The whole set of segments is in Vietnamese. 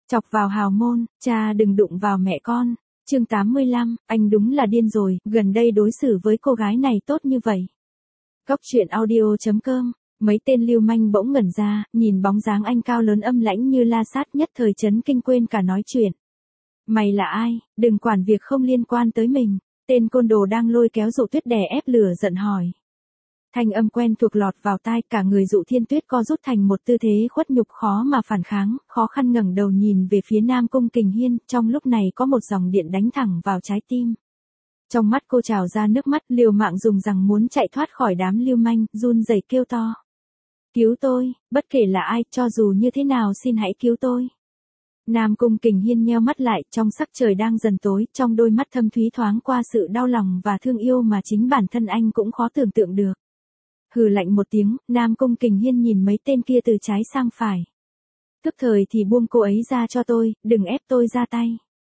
Chọc vào hào môn, cha đừng đụng vào mẹ con. Chương 85, anh đúng là điên rồi, gần đây đối xử với cô gái này tốt như vậy. Góc truyện audio.com. Mấy tên lưu manh bỗng ngẩn ra, nhìn bóng dáng anh cao lớn âm lãnh như la sát, nhất thời chấn kinh quên cả nói chuyện. Mày là ai, đừng quản việc không liên quan tới mình. Tên côn đồ đang lôi kéo Dụ Tuyết đè ép lửa giận hỏi. Thanh âm quen thuộc lọt vào tai, cả người Dụ Thiên Tuyết co rút thành một tư thế khuất nhục khó mà phản kháng, khó khăn ngẩng đầu nhìn về phía Nam Cung Kình Hiên, trong lúc này có một dòng điện đánh thẳng vào trái tim. Trong mắt cô trào ra nước mắt, liều mạng dùng rằng muốn chạy thoát khỏi đám lưu manh, run rẩy kêu to. Cứu tôi, bất kể là ai, cho dù như thế nào xin hãy cứu tôi. Nam Cung Kình Hiên nheo mắt lại, trong sắc trời đang dần tối, trong đôi mắt thâm thúy thoáng qua sự đau lòng và thương yêu mà chính bản thân anh cũng khó tưởng tượng được. Hừ lạnh một tiếng, Nam Cung Kình Hiên nhìn mấy tên kia từ trái sang phải. Tức thời thì buông cô ấy ra cho tôi, đừng ép tôi ra tay.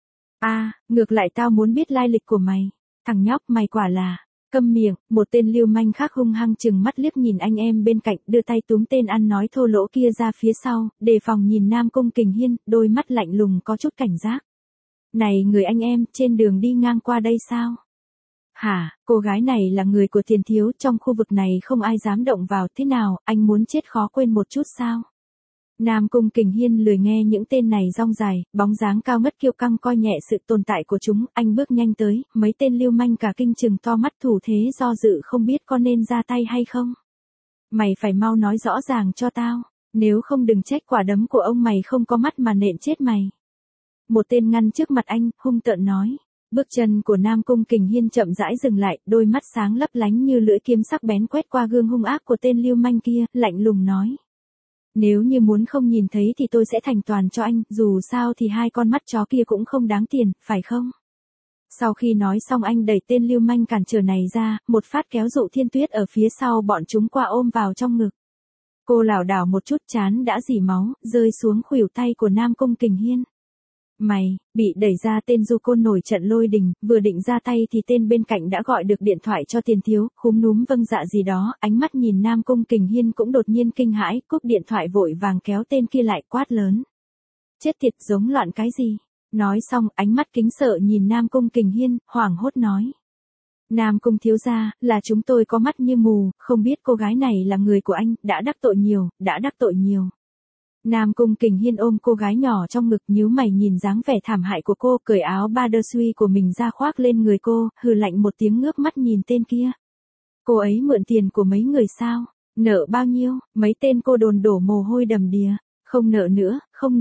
Ngược lại tao muốn biết lai lịch của mày. Thằng nhóc mày quả là... Câm miệng, một tên lưu manh khác hung hăng chừng mắt liếc nhìn anh em bên cạnh, đưa tay túm tên ăn nói thô lỗ kia ra phía sau, đề phòng nhìn Nam Cung Kình Hiên, đôi mắt lạnh lùng có chút cảnh giác. Này người anh em, trên đường đi ngang qua đây sao? Hả, cô gái này là người của Tiền thiếu, trong khu vực này không ai dám động vào, thế nào, anh muốn chết khó quên một chút sao? Nam Cung Kình Hiên lười nghe những tên này rong dài, bóng dáng cao ngất kiêu căng coi nhẹ sự tồn tại của chúng, anh bước nhanh tới, mấy tên lưu manh cả kinh chừng to mắt thủ thế do dự không biết có nên ra tay hay không. Mày phải mau nói rõ ràng cho tao, nếu không đừng trách quả đấm của ông mày không có mắt mà nện chết mày. Một tên ngăn trước mặt anh, hung tợn nói. Bước chân của Nam Cung Kình Hiên chậm rãi dừng lại, đôi mắt sáng lấp lánh như lưỡi kiếm sắc bén quét qua gương hung ác của tên lưu manh kia, lạnh lùng nói. Nếu như muốn không nhìn thấy thì tôi sẽ thành toàn cho anh, dù sao thì hai con mắt chó kia cũng không đáng tiền, phải không? Sau khi nói xong anh đẩy tên lưu manh cản trở này ra, một phát kéo Dụ Thiên Tuyết ở phía sau bọn chúng qua ôm vào trong ngực. Cô lảo đảo một chút chán đã rỉ máu, rơi xuống khuỷu tay của Nam Cung Kình Hiên. Mày, bị đẩy ra tên du côn nổi trận lôi đình, vừa định ra tay thì tên bên cạnh đã gọi được điện thoại cho Tiền thiếu, khúm núm vâng dạ gì đó, ánh mắt nhìn Nam Cung Kình Hiên cũng đột nhiên kinh hãi, cúp điện thoại vội vàng kéo tên kia lại quát lớn. Chết tiệt giống loạn cái gì? Nói xong, ánh mắt kính sợ nhìn Nam Cung Kình Hiên, hoảng hốt nói. Nam Cung thiếu gia, là chúng tôi có mắt như mù, không biết cô gái này là người của anh, đã đắc tội nhiều. Nam Cung Kình Hiên ôm cô gái nhỏ trong ngực nhíu mày nhìn dáng vẻ thảm hại của cô, cởi áo Badersui của mình ra khoác lên người cô, hừ lạnh một tiếng ngước mắt nhìn tên kia. Cô ấy mượn tiền của mấy người sao? Nợ bao nhiêu? Mấy tên cô đồn đổ mồ hôi đầm đìa. Không nợ nữa, không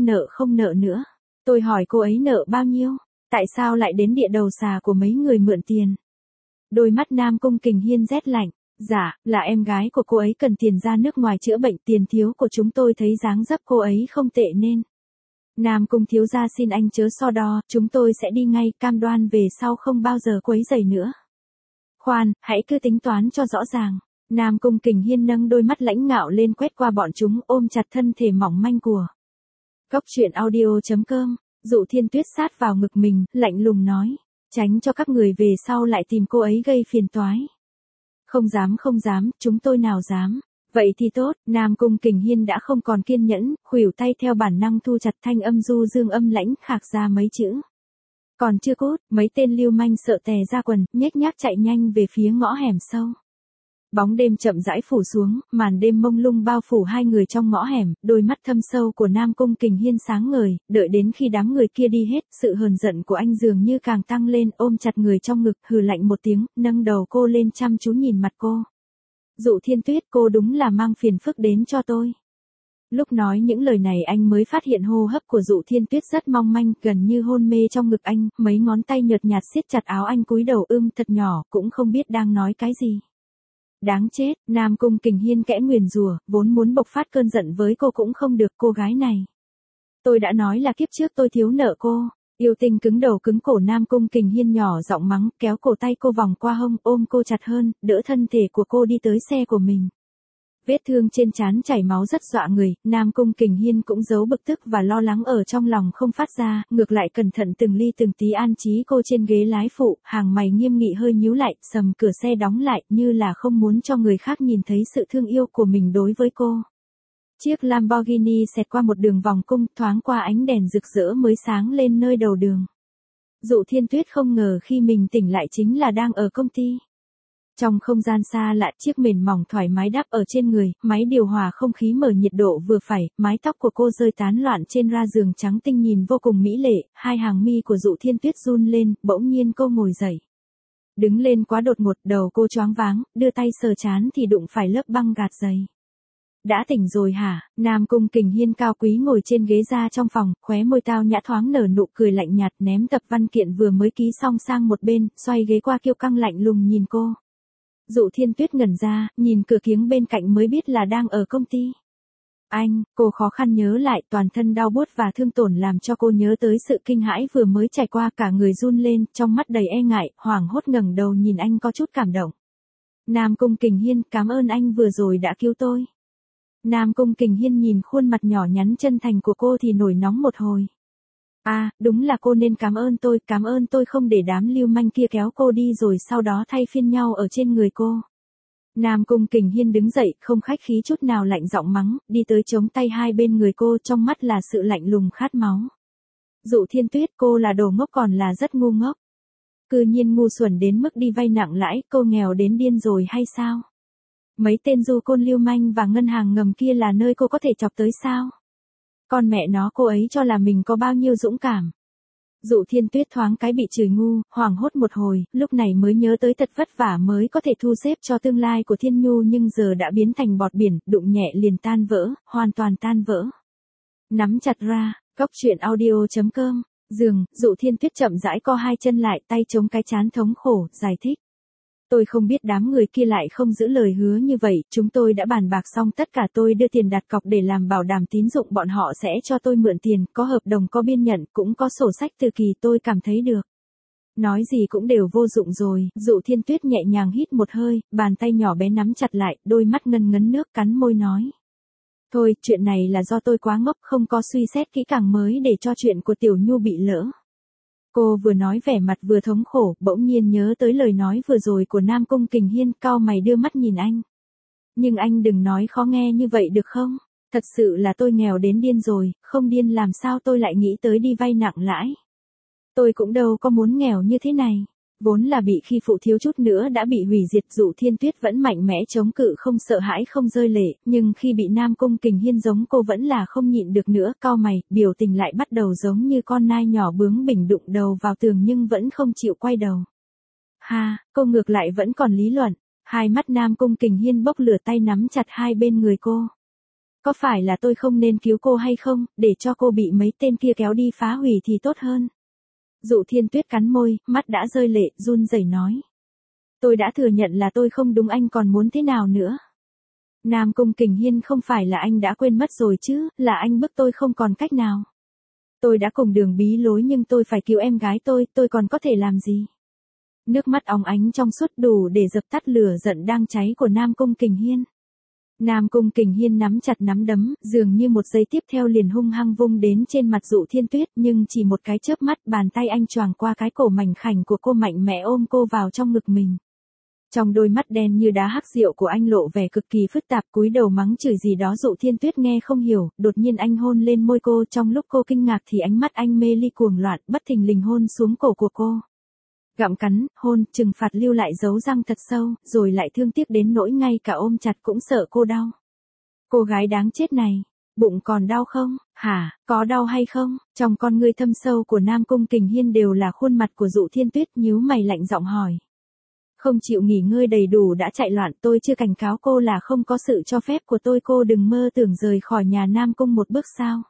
nợ nữa. Tôi hỏi cô ấy nợ bao nhiêu? Tại sao lại đến địa đầu xà của mấy người mượn tiền? Đôi mắt Nam Cung Kình Hiên rét lạnh. Dạ, là em gái của cô ấy cần tiền ra nước ngoài chữa bệnh, Tiền thiếu của chúng tôi thấy dáng dấp cô ấy không tệ nên. Nam Cung thiếu gia xin anh chớ so đo, chúng tôi sẽ đi ngay, cam đoan về sau không bao giờ quấy rầy nữa. Khoan, hãy cứ tính toán cho rõ ràng. Nam Cung Kình Hiên nâng đôi mắt lãnh ngạo lên quét qua bọn chúng, ôm chặt thân thể mỏng manh của. Góc truyện audio.com, Dụ Thiên Tuyết sát vào ngực mình, lạnh lùng nói. Tránh cho các người về sau lại tìm cô ấy gây phiền toái. Không dám, chúng tôi nào dám. Vậy thì tốt, Nam Cung Kình Hiên đã không còn kiên nhẫn, khuỷu tay theo bản năng thu chặt thanh âm du dương âm lãnh khạc ra mấy chữ. Còn chưa cút, mấy tên lưu manh sợ tè ra quần, nhếch nhác chạy nhanh về phía ngõ hẻm sâu. Bóng đêm chậm rãi phủ xuống, màn đêm mông lung bao phủ hai người trong ngõ hẻm, đôi mắt thâm sâu của Nam Cung Kình Hiên sáng ngời, đợi đến khi đám người kia đi hết, sự hờn giận của anh dường như càng tăng lên, ôm chặt người trong ngực, hừ lạnh một tiếng, nâng đầu cô lên chăm chú nhìn mặt cô. Dụ Thiên Tuyết, cô đúng là mang phiền phức đến cho tôi. Lúc nói những lời này anh mới phát hiện hô hấp của Dụ Thiên Tuyết rất mong manh, gần như hôn mê trong ngực anh, mấy ngón tay nhợt nhạt siết chặt áo anh cúi đầu thật nhỏ, cũng không biết đang nói cái gì. Đáng chết, Nam Cung Kình Hiên kẽ nguyền rủa, vốn muốn bộc phát cơn giận với cô cũng không được, cô gái này. Tôi đã nói là kiếp trước tôi thiếu nợ cô. Yêu Tinh cứng đầu cứng cổ Nam Cung Kình Hiên nhỏ giọng mắng, kéo cổ tay cô vòng qua hông, ôm cô chặt hơn, đỡ thân thể của cô đi tới xe của mình. Vết thương trên trán chảy máu rất dọa người, Nam Cung Kình Hiên cũng giấu bực tức và lo lắng ở trong lòng không phát ra, ngược lại cẩn thận từng ly từng tí an trí cô trên ghế lái phụ, hàng mày nghiêm nghị hơi nhíu lại, sầm cửa xe đóng lại như là không muốn cho người khác nhìn thấy sự thương yêu của mình đối với cô. Chiếc Lamborghini xẹt qua một đường vòng cung, thoáng qua ánh đèn rực rỡ mới sáng lên nơi đầu đường. Dụ Thiên Tuyết không ngờ khi mình tỉnh lại chính là đang ở công ty. Trong không gian xa lạ, chiếc mền mỏng thoải mái đắp ở trên người, máy điều hòa không khí mở nhiệt độ vừa phải, mái tóc của cô rơi tán loạn trên ra giường trắng tinh nhìn vô cùng mỹ lệ, hai hàng mi của Dụ Thiên Tuyết run lên, bỗng nhiên cô ngồi dậy. Đứng lên quá đột ngột, đầu cô choáng váng, đưa tay sờ trán thì đụng phải lớp băng gạt giày. Đã tỉnh rồi hả? Nam Cung Kình Hiên cao quý ngồi trên ghế ra trong phòng, khóe môi tao nhã thoáng nở nụ cười lạnh nhạt, ném tập văn kiện vừa mới ký xong sang một bên, xoay ghế qua kiêu căng lạnh lùng nhìn cô. Dụ Thiên Tuyết ngẩn ra, nhìn cửa kiếng bên cạnh mới biết là đang ở công ty. Anh, cô khó khăn nhớ lại, toàn thân đau buốt và thương tổn làm cho cô nhớ tới sự kinh hãi vừa mới trải qua, cả người run lên, trong mắt đầy e ngại, hoảng hốt ngẩng đầu nhìn anh có chút cảm động. Nam Cung Kình Hiên, cảm ơn anh vừa rồi đã cứu tôi. Nam Cung Kình Hiên nhìn khuôn mặt nhỏ nhắn chân thành của cô thì nổi nóng một hồi. À, đúng là cô nên cảm ơn tôi không để đám lưu manh kia kéo cô đi rồi sau đó thay phiên nhau ở trên người cô. Nam Cung Kình Hiên đứng dậy, không khách khí chút nào lạnh giọng mắng, đi tới chống tay hai bên người cô, trong mắt là sự lạnh lùng khát máu. Dụ Thiên Tuyết, cô là đồ ngốc còn là rất ngu ngốc. Cư nhiên ngu xuẩn đến mức đi vay nặng lãi, cô nghèo đến điên rồi hay sao? Mấy tên du côn lưu manh và ngân hàng ngầm kia là nơi cô có thể chọc tới sao? Con mẹ nó, cô ấy cho là mình có bao nhiêu dũng cảm. Dụ Thiên Tuyết thoáng cái bị chửi ngu, hoảng hốt một hồi, lúc này mới nhớ tới thật vất vả mới có thể thu xếp cho tương lai của Thiên Nhu nhưng giờ đã biến thành bọt biển, đụng nhẹ liền tan vỡ, hoàn toàn tan vỡ. Nắm chặt ra, Cóc Truyện Audio.com, giường, Dụ Thiên Tuyết chậm rãi co hai chân lại, tay chống cái trán thống khổ, giải thích. Tôi không biết đám người kia lại không giữ lời hứa như vậy, chúng tôi đã bàn bạc xong tất cả, tôi đưa tiền đặt cọc để làm bảo đảm tín dụng, bọn họ sẽ cho tôi mượn tiền, có hợp đồng, có biên nhận, cũng có sổ sách từ kỳ, tôi cảm thấy được. Nói gì cũng đều vô dụng rồi, Dụ Thiên Tuyết nhẹ nhàng hít một hơi, bàn tay nhỏ bé nắm chặt lại, đôi mắt ngân ngấn nước, cắn môi nói. Thôi, chuyện này là do tôi quá ngốc, không có suy xét kỹ càng mới để cho chuyện của Tiểu Nhu bị lỡ. Cô vừa nói vẻ mặt vừa thống khổ, bỗng nhiên nhớ tới lời nói vừa rồi của Nam Cung Kình Hiên, cau mày đưa mắt nhìn anh. Nhưng anh đừng nói khó nghe như vậy được không? Thật sự là tôi nghèo đến điên rồi, không điên làm sao tôi lại nghĩ tới đi vay nặng lãi. Tôi cũng đâu có muốn nghèo như thế này. Vốn là bị khi phụ thiếu chút nữa đã bị hủy diệt, Dụ Thiên Tuyết vẫn mạnh mẽ chống cự không sợ hãi không rơi lệ, nhưng khi bị Nam Cung Kình Hiên giống cô vẫn là không nhịn được nữa, cau mày, biểu tình lại bắt đầu giống như con nai nhỏ bướng bỉnh đụng đầu vào tường nhưng vẫn không chịu quay đầu. Ha, cô ngược lại vẫn còn lý luận, hai mắt Nam Cung Kình Hiên bốc lửa, tay nắm chặt hai bên người cô. Có phải là tôi không nên cứu cô hay không, để cho cô bị mấy tên kia kéo đi phá hủy thì tốt hơn. Dụ Thiên Tuyết cắn môi, mắt đã rơi lệ, run rẩy nói. Tôi đã thừa nhận là tôi không đúng, anh còn muốn thế nào nữa? Nam Cung Kình Hiên, không phải là anh đã quên mất rồi chứ, là anh bức tôi không còn cách nào. Tôi đã cùng đường bí lối nhưng tôi phải cứu em gái tôi còn có thể làm gì? Nước mắt óng ánh trong suốt đủ để dập tắt lửa giận đang cháy của Nam Cung Kình Hiên. Nam Cung Kình Hiên nắm chặt nắm đấm, dường như một giây tiếp theo liền hung hăng vung đến trên mặt Dụ Thiên Tuyết, nhưng chỉ một cái chớp mắt, bàn tay anh choàng qua cái cổ mảnh khảnh của cô, mạnh mẽ ôm cô vào trong ngực mình. Trong đôi mắt đen như đá hắc rượu của anh lộ vẻ cực kỳ phức tạp, cúi đầu mắng chửi gì đó Dụ Thiên Tuyết nghe không hiểu, đột nhiên anh hôn lên môi cô, trong lúc cô kinh ngạc thì ánh mắt anh mê ly cuồng loạn, bất thình lình hôn xuống cổ của cô. Gặm cắn, hôn, trừng phạt, lưu lại dấu răng thật sâu, rồi lại thương tiếc đến nỗi ngay cả ôm chặt cũng sợ cô đau. Cô gái đáng chết này, bụng còn đau không? Hả, có đau hay không? Trong con ngươi thâm sâu của Nam Cung Kình Hiên đều là khuôn mặt của Dụ Thiên Tuyết, nhíu mày lạnh giọng hỏi. Không chịu nghỉ ngơi đầy đủ đã chạy loạn, tôi chưa cảnh cáo cô là không có sự cho phép của tôi, cô đừng mơ tưởng rời khỏi nhà Nam Cung một bước sao?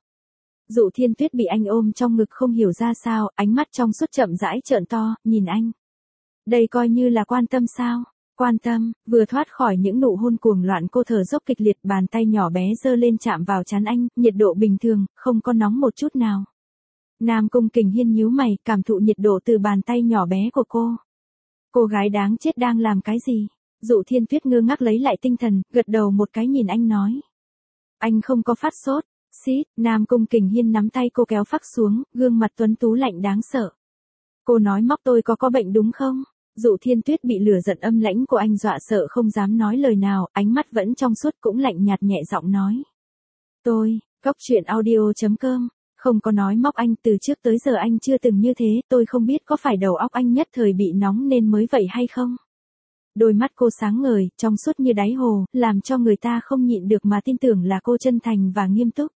Dụ Thiên Tuyết bị anh ôm trong ngực không hiểu ra sao, ánh mắt trong suốt chậm rãi trợn to, nhìn anh. Đây coi như là quan tâm sao? Quan tâm, vừa thoát khỏi những nụ hôn cuồng loạn cô thở dốc kịch liệt, bàn tay nhỏ bé giơ lên chạm vào trán anh, nhiệt độ bình thường, không có nóng một chút nào. Nam Cung Kình Hiên nhíu mày, cảm thụ nhiệt độ từ bàn tay nhỏ bé của cô. Cô gái đáng chết đang làm cái gì? Dụ Thiên Tuyết ngơ ngác lấy lại tinh thần, gật đầu một cái nhìn anh nói. Anh không có phát sốt. Xít, Nam Cung Kình Hiên nắm tay cô kéo phác xuống, gương mặt tuấn tú lạnh đáng sợ. Cô nói móc tôi có bệnh đúng không? Dụ Thiên Tuyết bị lửa giận âm lãnh của anh dọa sợ không dám nói lời nào, ánh mắt vẫn trong suốt cũng lạnh nhạt nhẹ giọng nói. Cóc truyện audio.com, không có nói móc anh, từ trước tới giờ anh chưa từng như thế, tôi không biết có phải đầu óc anh nhất thời bị nóng nên mới vậy hay không. Đôi mắt cô sáng ngời, trong suốt như đáy hồ, làm cho người ta không nhịn được mà tin tưởng là cô chân thành và nghiêm túc.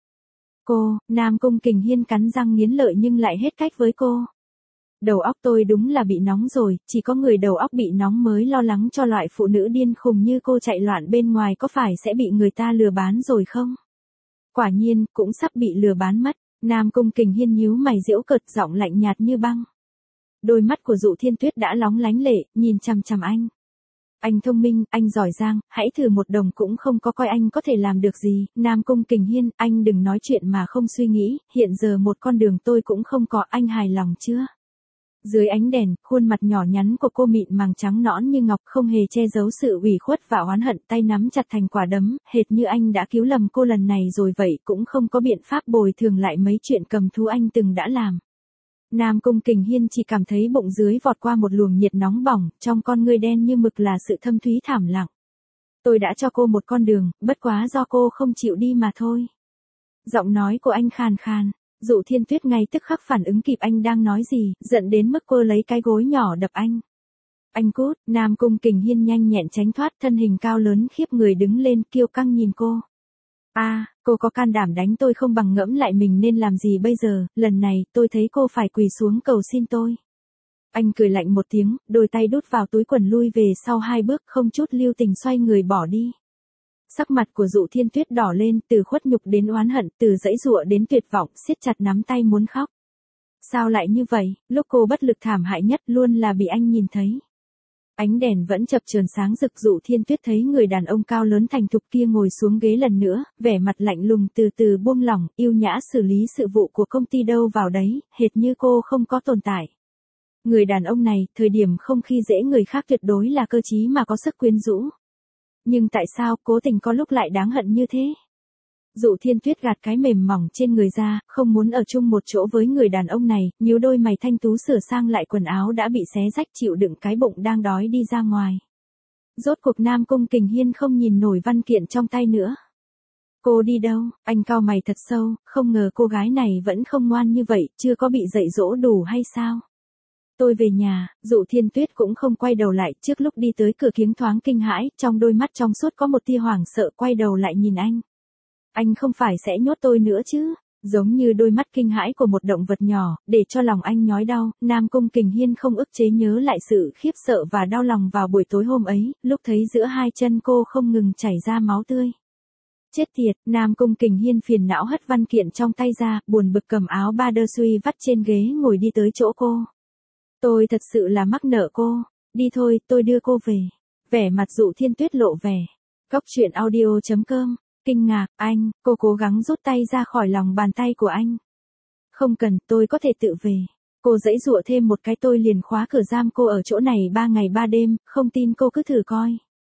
Nam Cung Kình Hiên cắn răng nghiến lợi nhưng lại hết cách với cô. Đầu óc tôi đúng là bị nóng rồi, chỉ có người đầu óc bị nóng mới lo lắng cho loại phụ nữ điên khùng như cô chạy loạn bên ngoài có phải sẽ bị người ta lừa bán rồi không? Quả nhiên, cũng sắp bị lừa bán mất. Nam Cung Kình Hiên nhíu mày giễu cợt, giọng lạnh nhạt như băng. Đôi mắt của Dụ Thiên Tuyết đã lóng lánh lệ, nhìn chằm chằm anh. Anh thông minh, anh giỏi giang, hãy thử một đồng cũng không có coi anh có thể làm được gì. Nam Cung Kình Hiên, anh đừng nói chuyện mà không suy nghĩ, hiện giờ một con đường tôi cũng không có, anh hài lòng chưa? Dưới ánh đèn, khuôn mặt nhỏ nhắn của cô mịn màng trắng nõn như ngọc, không hề che giấu sự ủy khuất và oán hận, tay nắm chặt thành quả đấm, hệt như anh đã cứu lầm cô lần này rồi vậy, cũng không có biện pháp bồi thường lại mấy chuyện cầm thú anh từng đã làm. Nam Cung Kình Hiên chỉ cảm thấy bụng dưới vọt qua một luồng nhiệt nóng bỏng, trong con ngươi đen như mực là sự thâm thúy thảm lặng. Tôi đã cho cô một con đường, bất quá do cô không chịu đi mà thôi. Giọng nói của anh khàn khàn. Dụ Thiên Tuyết ngay tức khắc phản ứng kịp anh đang nói gì, giận đến mức cô lấy cái gối nhỏ đập anh. Anh cút, Nam Cung Kình Hiên nhanh nhẹn tránh thoát, thân hình cao lớn khiếp người đứng lên, kiêu căng nhìn cô. Cô có can đảm đánh tôi không bằng ngẫm lại mình nên làm gì bây giờ, lần này tôi thấy cô phải quỳ xuống cầu xin tôi. Anh cười lạnh một tiếng, đôi tay đút vào túi quần lui về sau 2 bước, không chút lưu tình xoay người bỏ đi. Sắc mặt của Dụ Thiên Tuyết đỏ lên, từ khuất nhục đến oán hận, từ giãy giụa đến tuyệt vọng, siết chặt nắm tay muốn khóc. Sao lại như vậy, lúc cô bất lực thảm hại nhất luôn là bị anh nhìn thấy. Ánh đèn vẫn chập chờn sáng rực, Dụ Thiên Tuyết thấy người đàn ông cao lớn thành thục kia ngồi xuống ghế lần nữa, vẻ mặt lạnh lùng từ từ buông lỏng, yêu nhã xử lý sự vụ của công ty đâu vào đấy, hệt như cô không có tồn tại. Người đàn ông này, thời điểm không khi dễ người khác tuyệt đối là cơ trí mà có sức quyến rũ. Nhưng tại sao cố tình có lúc lại đáng hận như thế? Dụ Thiên Tuyết gạt cái mềm mỏng trên người ra, không muốn ở chung một chỗ với người đàn ông này, nhíu đôi mày thanh tú sửa sang lại quần áo đã bị xé rách, chịu đựng cái bụng đang đói đi ra ngoài. Rốt cuộc Nam Cung Kình Hiên không nhìn nổi văn kiện trong tay nữa. Cô đi đâu? Anh cau mày thật sâu, không ngờ cô gái này vẫn không ngoan như vậy, chưa có bị dạy dỗ đủ hay sao? Tôi về nhà. Dụ Thiên Tuyết cũng không quay đầu lại, trước lúc đi tới cửa kiếng thoáng kinh hãi, trong đôi mắt trong suốt có một tia hoảng sợ, quay đầu lại nhìn anh. Anh không phải sẽ nhốt tôi nữa chứ? Giống như đôi mắt kinh hãi của một động vật nhỏ, để cho lòng anh nhói đau, Nam Cung Kình Hiên không ức chế nhớ lại sự khiếp sợ và đau lòng vào buổi tối hôm ấy, lúc thấy giữa hai chân cô không ngừng chảy ra máu tươi. Chết tiệt, Nam Cung Kình Hiên phiền não hất văn kiện trong tay ra, buồn bực cầm áo ba đơ suy vắt trên ghế ngồi đi tới chỗ cô. Tôi thật sự là mắc nợ cô, đi thôi, tôi đưa cô về. Vẻ mặt Dụ Thiên Tuyết lộ vẻ. Cóc truyện audio.com, kinh ngạc, anh, cô cố gắng rút tay ra khỏi lòng bàn tay của anh. Không cần, tôi có thể tự về. Cô giãy giụa thêm một cái, tôi liền khóa cửa giam cô ở chỗ này 3 ngày 3 đêm, không tin cô cứ thử coi.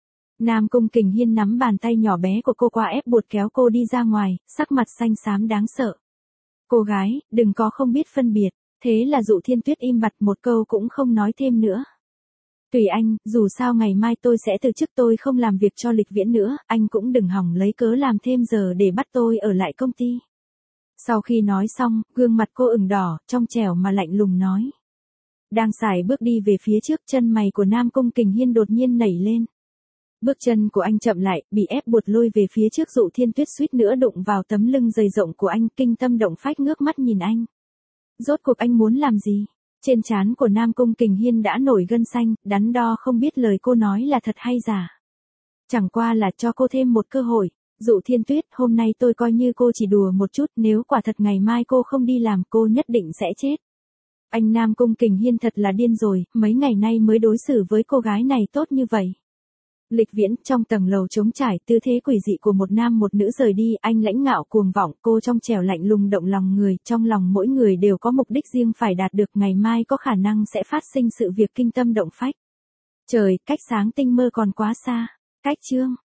Nam Cung Kình Hiên nắm bàn tay nhỏ bé của cô qua ép buộc kéo cô đi ra ngoài, sắc mặt xanh xám đáng sợ. Cô gái, đừng có không biết phân biệt. Thế là Dụ Thiên Tuyết im bặt, một câu cũng không nói thêm nữa. Tùy anh, dù sao ngày mai tôi sẽ từ chức, tôi không làm việc cho Lịch Viễn nữa, anh cũng đừng hỏng lấy cớ làm thêm giờ để bắt tôi ở lại công ty. Sau khi nói xong, gương mặt cô ửng đỏ, trong trẻo mà lạnh lùng nói. Đang sải bước đi về phía trước, chân mày của Nam Cung Kình Hiên đột nhiên nảy lên. Bước chân của anh chậm lại, bị ép buộc lôi về phía trước, Dụ Thiên Tuyết suýt nữa đụng vào tấm lưng dày rộng của anh, kinh tâm động phách ngước mắt nhìn anh. Rốt cuộc anh muốn làm gì? Trên trán của Nam Cung Kình Hiên đã nổi gân xanh, đắn đo không biết lời cô nói là thật hay giả. Chẳng qua là cho cô thêm một cơ hội. Dụ Thiên Tuyết, hôm nay tôi coi như cô chỉ đùa một chút, nếu quả thật ngày mai cô không đi làm, cô nhất định sẽ chết. Anh Nam Cung Kình Hiên thật là điên rồi, mấy ngày nay mới đối xử với cô gái này tốt như vậy. Lịch Viễn, trong tầng lầu trống trải, tư thế quỷ dị của một nam một nữ rời đi, anh lãnh ngạo cuồng vọng, cô trong trẻo lạnh lùng động lòng người, trong lòng mỗi người đều có mục đích riêng phải đạt được, ngày mai có khả năng sẽ phát sinh sự việc kinh tâm động phách. Trời, cách sáng tinh mơ còn quá xa. Cách chương